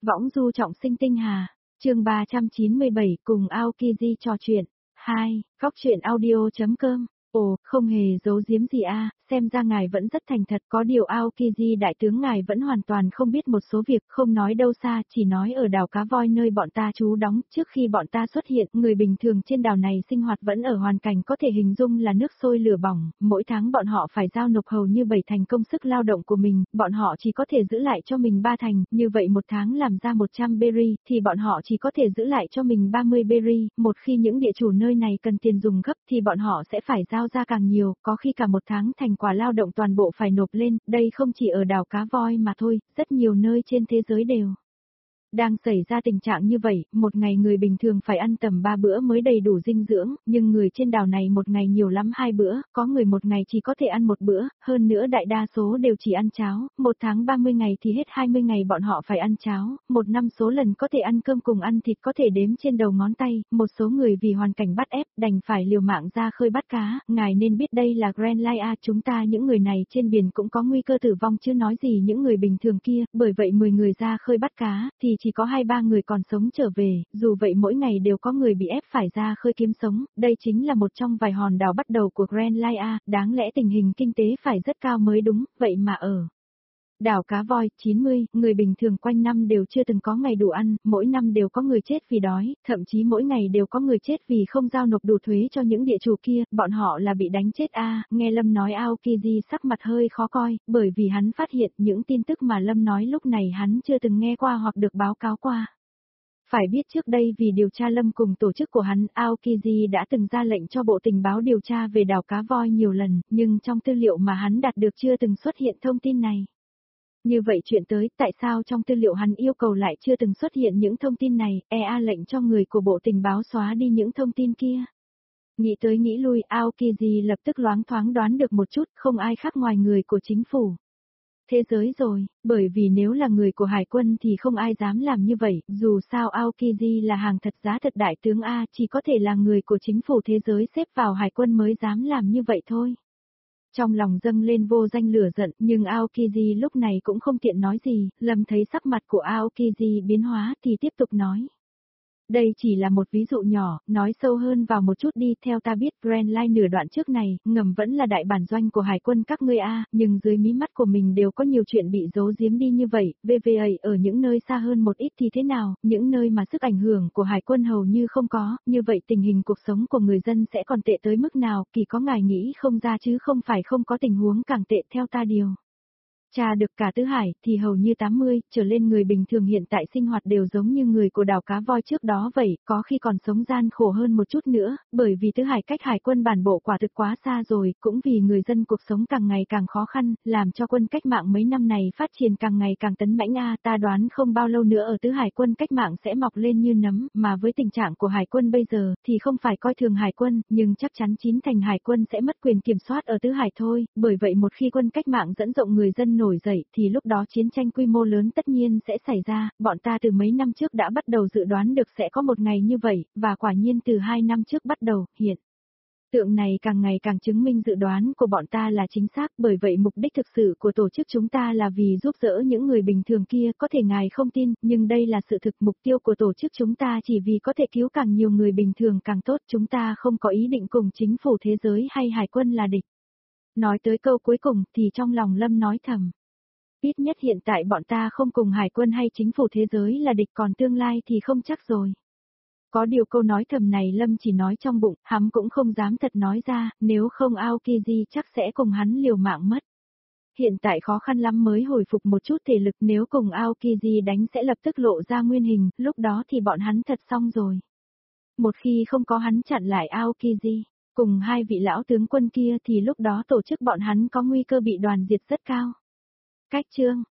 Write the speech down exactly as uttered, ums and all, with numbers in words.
Võng du trọng sinh tinh hà, chương ba trăm chín mươi bảy cùng Aokiji trò chuyện. hai. Góc truyện audio.com. Ồ, không hề giấu giếm gì a, xem ra ngài vẫn rất thành thật, có điều Aokiji đại tướng ngài vẫn hoàn toàn không biết một số việc, không nói đâu xa, chỉ nói ở đảo Cá Voi nơi bọn ta trú đóng, trước khi bọn ta xuất hiện, người bình thường trên đảo này sinh hoạt vẫn ở hoàn cảnh có thể hình dung là nước sôi lửa bỏng, mỗi tháng bọn họ phải giao nộp hầu như bảy thành công sức lao động của mình, bọn họ chỉ có thể giữ lại cho mình ba thành, như vậy một tháng làm ra một trăm berry, thì bọn họ chỉ có thể giữ lại cho mình ba mươi berry, một khi những địa chủ nơi này cần tiền dùng gấp thì bọn họ sẽ phải giao ra càng nhiều, có khi cả một tháng thành quả lao động toàn bộ phải nộp lên, đây không chỉ ở đảo Cá Voi mà thôi, rất nhiều nơi trên thế giới đều đang xảy ra tình trạng như vậy, một ngày người bình thường phải ăn tầm ba bữa mới đầy đủ dinh dưỡng, nhưng người trên đảo này một ngày nhiều lắm hai bữa, có người một ngày chỉ có thể ăn một bữa, hơn nữa đại đa số đều chỉ ăn cháo, một tháng ba mươi ngày thì hết hai mươi ngày bọn họ phải ăn cháo, một năm số lần có thể ăn cơm cùng ăn thịt có thể đếm trên đầu ngón tay, một số người vì hoàn cảnh bắt ép đành phải liều mạng ra khơi bắt cá, ngài nên biết đây là Grand Line A, chúng ta những người này trên biển cũng có nguy cơ tử vong chứ nói gì những người bình thường kia, bởi vậy mười người ra khơi bắt cá, thì chỉ có hai ba người còn sống trở về, dù vậy mỗi ngày đều có người bị ép phải ra khơi kiếm sống, đây chính là một trong vài hòn đảo bắt đầu của Grand Line A, đáng lẽ tình hình kinh tế phải rất cao mới đúng, vậy mà ở đảo Cá Voi, chín mươi, người bình thường quanh năm đều chưa từng có ngày đủ ăn, mỗi năm đều có người chết vì đói, thậm chí mỗi ngày đều có người chết vì không giao nộp đủ thuế cho những địa chủ kia, bọn họ là bị đánh chết a. À, nghe Lâm nói Aokiji sắc mặt hơi khó coi, bởi vì hắn phát hiện những tin tức mà Lâm nói lúc này hắn chưa từng nghe qua hoặc được báo cáo qua. Phải biết trước đây vì điều tra Lâm cùng tổ chức của hắn, Aokiji đã từng ra lệnh cho bộ tình báo điều tra về đảo Cá Voi nhiều lần, nhưng trong tư liệu mà hắn đạt được chưa từng xuất hiện thông tin này. Như vậy chuyện tới, tại sao trong tư liệu hắn yêu cầu lại chưa từng xuất hiện những thông tin này, e a lệnh cho người của bộ tình báo xóa đi những thông tin kia. Nghĩ tới nghĩ lui, Aokiji lập tức loáng thoáng đoán được một chút, không ai khác ngoài người của chính phủ thế giới rồi, bởi vì nếu là người của hải quân thì không ai dám làm như vậy, dù sao Aokiji là hàng thật giá thật đại tướng A, chỉ có thể là người của chính phủ thế giới xếp vào hải quân mới dám làm như vậy thôi. Trong lòng dâng lên vô danh lửa giận, nhưng Aokiji lúc này cũng không tiện nói gì, Lâm thấy sắc mặt của Aokiji biến hóa thì tiếp tục nói. Đây chỉ là một ví dụ nhỏ, nói sâu hơn vào một chút đi, theo ta biết Grand Line nửa đoạn trước này, ngầm vẫn là đại bản doanh của hải quân các ngươi a, nhưng dưới mí mắt của mình đều có nhiều chuyện bị giấu giếm đi như vậy, vê vê a ở những nơi xa hơn một ít thì thế nào, những nơi mà sức ảnh hưởng của hải quân hầu như không có, như vậy tình hình cuộc sống của người dân sẽ còn tệ tới mức nào, kỳ có ngài nghĩ không ra chứ không phải không có tình huống càng tệ theo ta điều. Tra được cả Tứ Hải thì hầu như tám mươi trở lên người bình thường hiện tại sinh hoạt đều giống như người của đảo Cá Voi trước đó vậy, có khi còn sống gian khổ hơn một chút nữa, bởi vì Tứ Hải cách hải quân bản bộ quả thực quá xa rồi, cũng vì người dân cuộc sống càng ngày càng khó khăn, làm cho quân cách mạng mấy năm này phát triển càng ngày càng tấn mãnh a, ta đoán không bao lâu nữa ở Tứ Hải quân cách mạng sẽ mọc lên như nấm, mà với tình trạng của hải quân bây giờ thì không phải coi thường hải quân, nhưng chắc chắn chín thành hải quân sẽ mất quyền kiểm soát ở Tứ Hải thôi, bởi vậy một khi quân cách mạng dẫn dộng người dân nổi dậy thì lúc đó chiến tranh quy mô lớn tất nhiên sẽ xảy ra, bọn ta từ mấy năm trước đã bắt đầu dự đoán được sẽ có một ngày như vậy, và quả nhiên từ hai năm trước bắt đầu, hiện tượng này càng ngày càng chứng minh dự đoán của bọn ta là chính xác, bởi vậy mục đích thực sự của tổ chức chúng ta là vì giúp đỡ những người bình thường kia, có thể ngài không tin, nhưng đây là sự thực, mục tiêu của tổ chức chúng ta chỉ vì có thể cứu càng nhiều người bình thường càng tốt, chúng ta không có ý định cùng chính phủ thế giới hay hải quân là địch. Nói tới câu cuối cùng thì trong lòng Lâm nói thầm. Ít nhất hiện tại bọn ta không cùng hải quân hay chính phủ thế giới là địch, còn tương lai thì không chắc rồi. Có điều câu nói thầm này Lâm chỉ nói trong bụng, hắn cũng không dám thật nói ra, nếu không Aokiji chắc sẽ cùng hắn liều mạng mất. Hiện tại khó khăn lắm mới hồi phục một chút thể lực, nếu cùng Aokiji đánh sẽ lập tức lộ ra nguyên hình, lúc đó thì bọn hắn thật xong rồi. Một khi không có hắn chặn lại Aokiji, cùng hai vị lão tướng quân kia thì lúc đó tổ chức bọn hắn có nguy cơ bị đoàn diệt rất cao. Cách chương